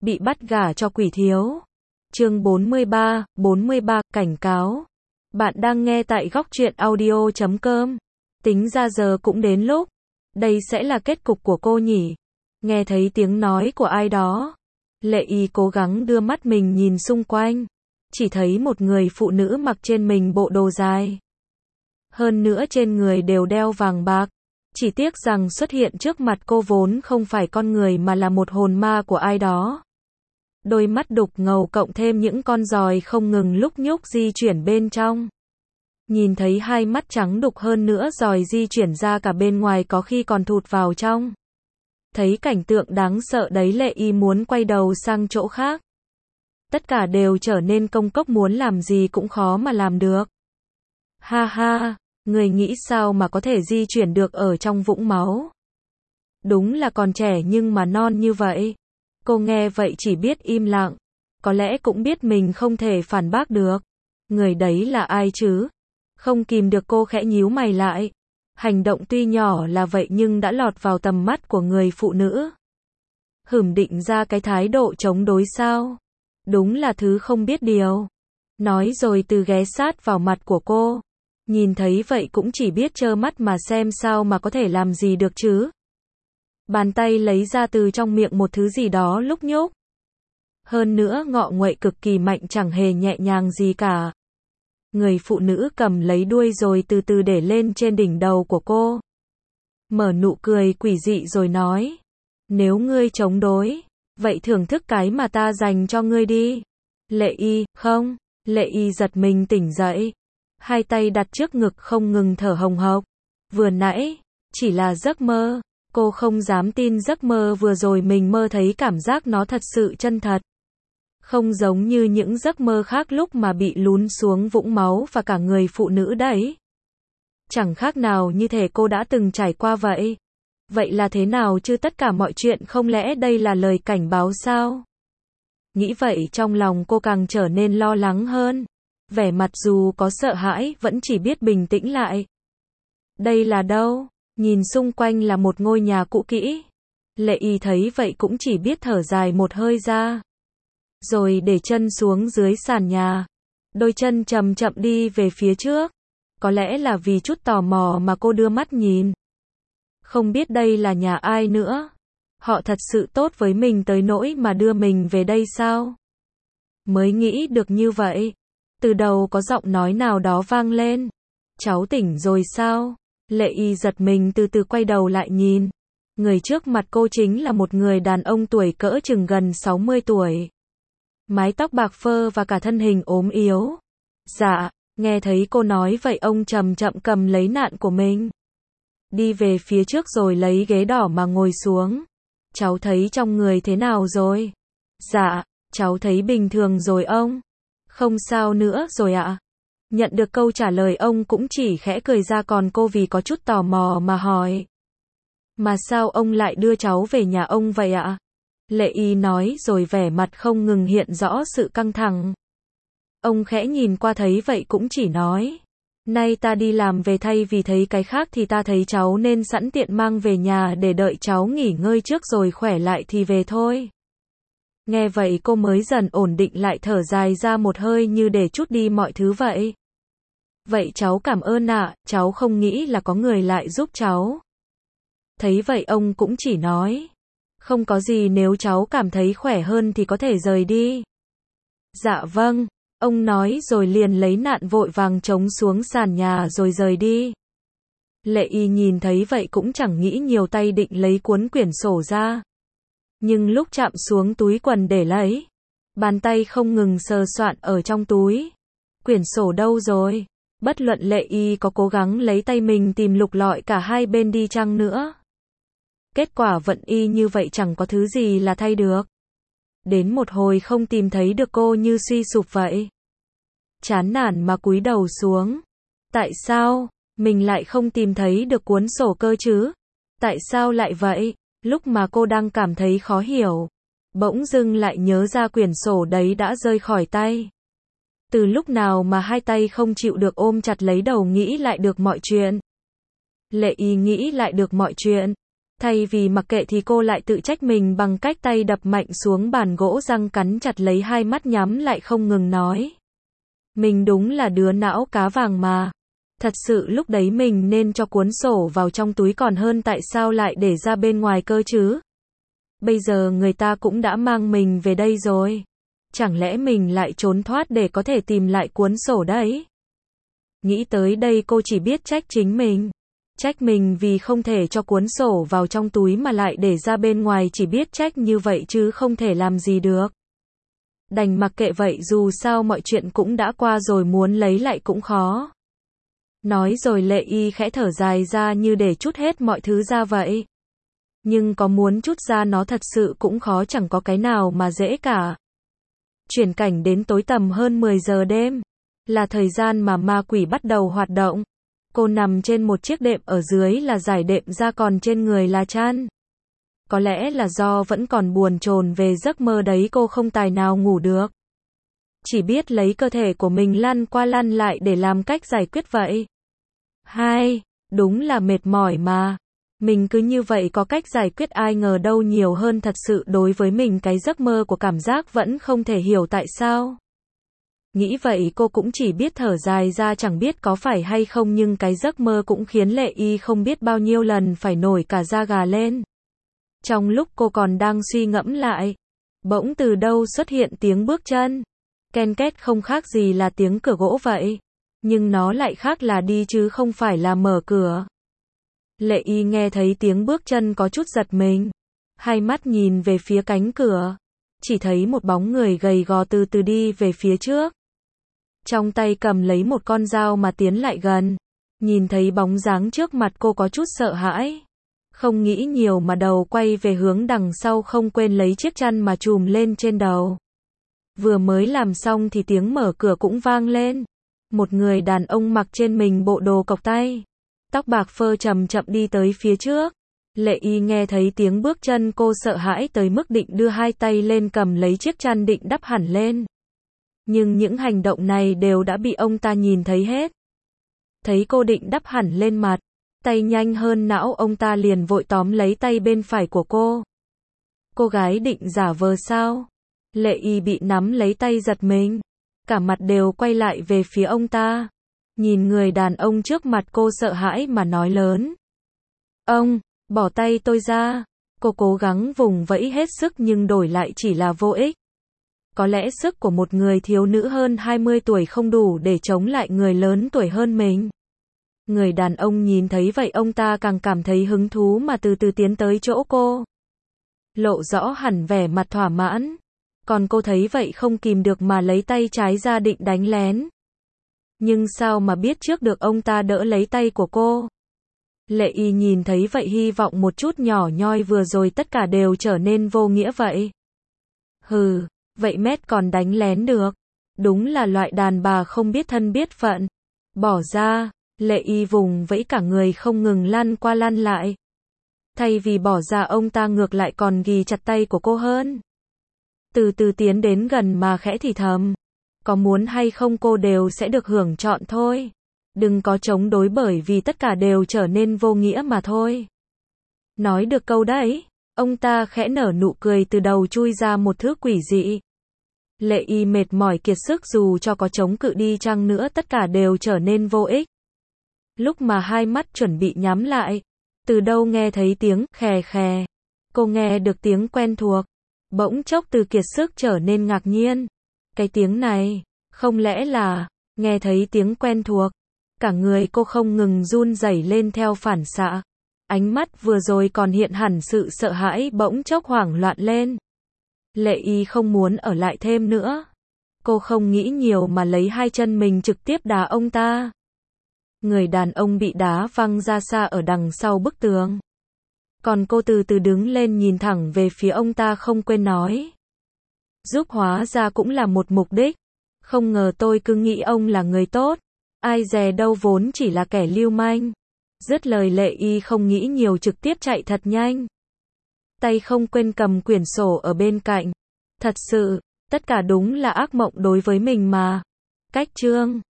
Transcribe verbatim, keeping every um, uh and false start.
bị bắt gả cho quỷ thiếu. Chương bốn mươi ba, bốn mươi ba, cảnh cáo. Bạn đang nghe tại góc truyện audio chấm com. Tính ra giờ cũng đến lúc. Đây sẽ là kết cục của cô nhỉ? Nghe thấy tiếng nói của ai đó. Lệ Y cố gắng đưa mắt mình nhìn xung quanh. Chỉ thấy một người phụ nữ mặc trên mình bộ đồ dài. Hơn nữa trên người đều đeo vàng bạc. Chỉ tiếc rằng xuất hiện trước mặt cô vốn không phải con người mà là một hồn ma của ai đó. Đôi mắt đục ngầu cộng thêm những con giòi không ngừng lúc nhúc di chuyển bên trong. Nhìn thấy hai mắt trắng đục hơn nữa giòi di chuyển ra cả bên ngoài có khi còn thụt vào trong. Thấy cảnh tượng đáng sợ đấy Lệ Y muốn quay đầu sang chỗ khác. Tất cả đều trở nên công cốc muốn làm gì cũng khó mà làm được. Ha ha, người nghĩ sao mà có thể di chuyển được ở trong vũng máu? Đúng là còn trẻ nhưng mà non như vậy. Cô nghe vậy chỉ biết im lặng. Có lẽ cũng biết mình không thể phản bác được. Người đấy là ai chứ? Không kìm được cô khẽ nhíu mày lại. Hành động tuy nhỏ là vậy nhưng đã lọt vào tầm mắt của người phụ nữ. Hửm định ra cái thái độ chống đối sao? Đúng là thứ không biết điều. Nói rồi từ ghé sát vào mặt của cô. Nhìn thấy vậy cũng chỉ biết trơ mắt mà xem sao mà có thể làm gì được chứ. Bàn tay lấy ra từ trong miệng một thứ gì đó lúc nhúc. Hơn nữa ngọ nguậy cực kỳ mạnh chẳng hề nhẹ nhàng gì cả. Người phụ nữ cầm lấy đuôi rồi từ từ để lên trên đỉnh đầu của cô. Mở nụ cười quỷ dị rồi nói. Nếu ngươi chống đối, vậy thưởng thức cái mà ta dành cho ngươi đi. Lệ Y, không. Lệ Y giật mình tỉnh dậy. Hai tay đặt trước ngực không ngừng thở hồng hộc. Vừa nãy, chỉ là giấc mơ. Cô không dám tin giấc mơ vừa rồi mình mơ thấy cảm giác nó thật sự chân thật. Không giống như những giấc mơ khác lúc mà bị lún xuống vũng máu và cả người phụ nữ đấy. Chẳng khác nào như thể cô đã từng trải qua vậy. Vậy là thế nào chứ tất cả mọi chuyện không lẽ đây là lời cảnh báo sao? Nghĩ vậy trong lòng cô càng trở nên lo lắng hơn. Vẻ mặt dù có sợ hãi vẫn chỉ biết bình tĩnh lại. Đây là đâu? Nhìn xung quanh là một ngôi nhà cũ kỹ. Lệ Y thấy vậy cũng chỉ biết thở dài một hơi ra. Rồi để chân xuống dưới sàn nhà. Đôi chân chậm chậm đi về phía trước. Có lẽ là vì chút tò mò mà cô đưa mắt nhìn. Không biết đây là nhà ai nữa. Họ thật sự tốt với mình tới nỗi mà đưa mình về đây sao? Mới nghĩ được như vậy. Từ đầu có giọng nói nào đó vang lên. Cháu tỉnh rồi sao? Lệ Y giật mình từ từ quay đầu lại nhìn. Người trước mặt cô chính là một người đàn ông tuổi cỡ chừng gần sáu mươi tuổi. Mái tóc bạc phơ và cả thân hình ốm yếu. Dạ, nghe thấy cô nói vậy ông chậm chậm cầm lấy nạn của mình. Đi về phía trước rồi lấy ghế đỏ mà ngồi xuống. Cháu thấy trong người thế nào rồi? Dạ, cháu thấy bình thường rồi ông. Không sao nữa rồi ạ. Nhận được câu trả lời ông cũng chỉ khẽ cười ra còn cô vì có chút tò mò mà hỏi. Mà sao ông lại đưa cháu về nhà ông vậy ạ? Lệ Y nói rồi vẻ mặt không ngừng hiện rõ sự căng thẳng. Ông khẽ nhìn qua thấy vậy cũng chỉ nói. Nay ta đi làm về thay vì thấy cái khác thì ta thấy cháu nên sẵn tiện mang về nhà để đợi cháu nghỉ ngơi trước rồi khỏe lại thì về thôi. Nghe vậy cô mới dần ổn định lại thở dài ra một hơi như để trút đi mọi thứ vậy. Vậy cháu cảm ơn ạ, cháu không nghĩ là có người lại giúp cháu. Thấy vậy ông cũng chỉ nói. Không có gì nếu cháu cảm thấy khỏe hơn thì có thể rời đi. Dạ vâng, ông nói rồi liền lấy nạn vội vàng trống xuống sàn nhà rồi rời đi. Lệ Y nhìn thấy vậy cũng chẳng nghĩ nhiều tay định lấy cuốn quyển sổ ra. Nhưng lúc chạm xuống túi quần để lấy, bàn tay không ngừng sờ soạn ở trong túi. Quyển sổ đâu rồi? Bất luận Lệ Y có cố gắng lấy tay mình tìm lục lọi cả hai bên đi chăng nữa. Kết quả vận y như vậy chẳng có thứ gì là thay được. Đến một hồi không tìm thấy được cô như suy sụp vậy. Chán nản mà cúi đầu xuống. Tại sao, mình lại không tìm thấy được cuốn sổ cơ chứ? Tại sao lại vậy? Lúc mà cô đang cảm thấy khó hiểu, bỗng dưng lại nhớ ra quyển sổ đấy đã rơi khỏi tay. Từ lúc nào mà hai tay không chịu được ôm chặt lấy đầu nghĩ lại được mọi chuyện. Lệ Y nghĩ lại được mọi chuyện. Thay vì mặc kệ thì cô lại tự trách mình bằng cách tay đập mạnh xuống bàn gỗ, răng cắn chặt lấy, hai mắt nhắm lại không ngừng nói. Mình đúng là đứa não cá vàng mà. Thật sự lúc đấy mình nên cho cuốn sổ vào trong túi còn hơn, tại sao lại để ra bên ngoài cơ chứ? Bây giờ người ta cũng đã mang mình về đây rồi. Chẳng lẽ mình lại trốn thoát để có thể tìm lại cuốn sổ đấy? Nghĩ tới đây cô chỉ biết trách chính mình. Trách mình vì không thể cho cuốn sổ vào trong túi mà lại để ra bên ngoài, chỉ biết trách như vậy chứ không thể làm gì được. Đành mặc kệ vậy, dù sao mọi chuyện cũng đã qua rồi, muốn lấy lại cũng khó. Nói rồi Lệ Y khẽ thở dài ra như để trút hết mọi thứ ra vậy. Nhưng có muốn trút ra nó thật sự cũng khó, chẳng có cái nào mà dễ cả. Chuyển cảnh đến tối tầm hơn mười giờ đêm. Là thời gian mà ma quỷ bắt đầu hoạt động. Cô nằm trên một chiếc đệm, ở dưới là dải đệm ra, còn trên người là chăn. Có lẽ là do vẫn còn buồn chồn về giấc mơ đấy, cô không tài nào ngủ được. Chỉ biết lấy cơ thể của mình lăn qua lăn lại để làm cách giải quyết vậy. Hai, đúng là mệt mỏi mà. Mình cứ như vậy có cách giải quyết, ai ngờ đâu nhiều hơn thật sự đối với mình cái giấc mơ của cảm giác vẫn không thể hiểu tại sao. Nghĩ vậy cô cũng chỉ biết thở dài ra, chẳng biết có phải hay không nhưng cái giấc mơ cũng khiến Lệ Y không biết bao nhiêu lần phải nổi cả da gà lên. Trong lúc cô còn đang suy ngẫm lại, bỗng từ đâu xuất hiện tiếng bước chân. Ken két, không khác gì là tiếng cửa gỗ vậy. Nhưng nó lại khác là đi chứ không phải là mở cửa. Lệ Y nghe thấy tiếng bước chân có chút giật mình. Hai mắt nhìn về phía cánh cửa. Chỉ thấy một bóng người gầy gò từ từ đi về phía trước. Trong tay cầm lấy một con dao mà tiến lại gần. Nhìn thấy bóng dáng trước mặt cô có chút sợ hãi. Không nghĩ nhiều mà đầu quay về hướng đằng sau, không quên lấy chiếc chăn mà trùm lên trên đầu. Vừa mới làm xong thì tiếng mở cửa cũng vang lên. Một người đàn ông mặc trên mình bộ đồ cộc tay, tóc bạc phơ chậm chậm đi tới phía trước. Lệ Y nghe thấy tiếng bước chân, cô sợ hãi tới mức định đưa hai tay lên cầm lấy chiếc chăn định đắp hẳn lên. Nhưng những hành động này đều đã bị ông ta nhìn thấy hết. Thấy cô định đắp hẳn lên mặt, tay nhanh hơn não, ông ta liền vội tóm lấy tay bên phải của cô. Cô gái định giả vờ sao? Lệ Y bị nắm lấy tay giật mình, cả mặt đều quay lại về phía ông ta. Nhìn người đàn ông trước mặt, cô sợ hãi mà nói lớn. Ông, bỏ tay tôi ra. Cô cố gắng vùng vẫy hết sức nhưng đổi lại chỉ là vô ích. Có lẽ sức của một người thiếu nữ hơn hai mươi tuổi không đủ để chống lại người lớn tuổi hơn mình. Người đàn ông nhìn thấy vậy, ông ta càng cảm thấy hứng thú mà từ từ tiến tới chỗ cô. Lộ rõ hẳn vẻ mặt thỏa mãn. Còn cô thấy vậy không kìm được mà lấy tay trái ra định đánh lén. Nhưng sao mà biết trước được ông ta đỡ lấy tay của cô. Lệ Y nhìn thấy vậy hy vọng một chút nhỏ nhoi vừa rồi tất cả đều trở nên vô nghĩa vậy. Hừ, vậy mét còn đánh lén được. Đúng là loại đàn bà không biết thân biết phận. Bỏ ra. Lệ Y vùng vẫy cả người không ngừng lăn qua lăn lại. Thay vì bỏ ra, ông ta ngược lại còn ghì chặt tay của cô hơn. Từ từ tiến đến gần mà khẽ thì thầm. Có muốn hay không cô đều sẽ được hưởng trọn thôi. Đừng có chống đối bởi vì tất cả đều trở nên vô nghĩa mà thôi. Nói được câu đấy, ông ta khẽ nở nụ cười, từ đầu chui ra một thứ quỷ dị. Lệ Y mệt mỏi kiệt sức, dù cho có chống cự đi chăng nữa tất cả đều trở nên vô ích. Lúc mà hai mắt chuẩn bị nhắm lại, từ đâu nghe thấy tiếng khè khè. Cô nghe được tiếng quen thuộc. Bỗng chốc từ kiệt sức trở nên ngạc nhiên. Cái tiếng này, không lẽ là... Nghe thấy tiếng quen thuộc, cả người cô không ngừng run rẩy lên theo phản xạ. Ánh mắt vừa rồi còn hiện hẳn sự sợ hãi bỗng chốc hoảng loạn lên. Lệ Y không muốn ở lại thêm nữa. Cô không nghĩ nhiều mà lấy hai chân mình trực tiếp đá ông ta. Người đàn ông bị đá văng ra xa ở đằng sau bức tường. Còn cô từ từ đứng lên nhìn thẳng về phía ông ta, không quên nói. Giúp hóa ra cũng là một mục đích. Không ngờ tôi cứ nghĩ ông là người tốt. Ai dè đâu vốn chỉ là kẻ lưu manh. Dứt lời Lệ Y không nghĩ nhiều trực tiếp chạy thật nhanh. Tay không quên cầm quyển sổ ở bên cạnh. Thật sự, tất cả đúng là ác mộng đối với mình mà. Cách chương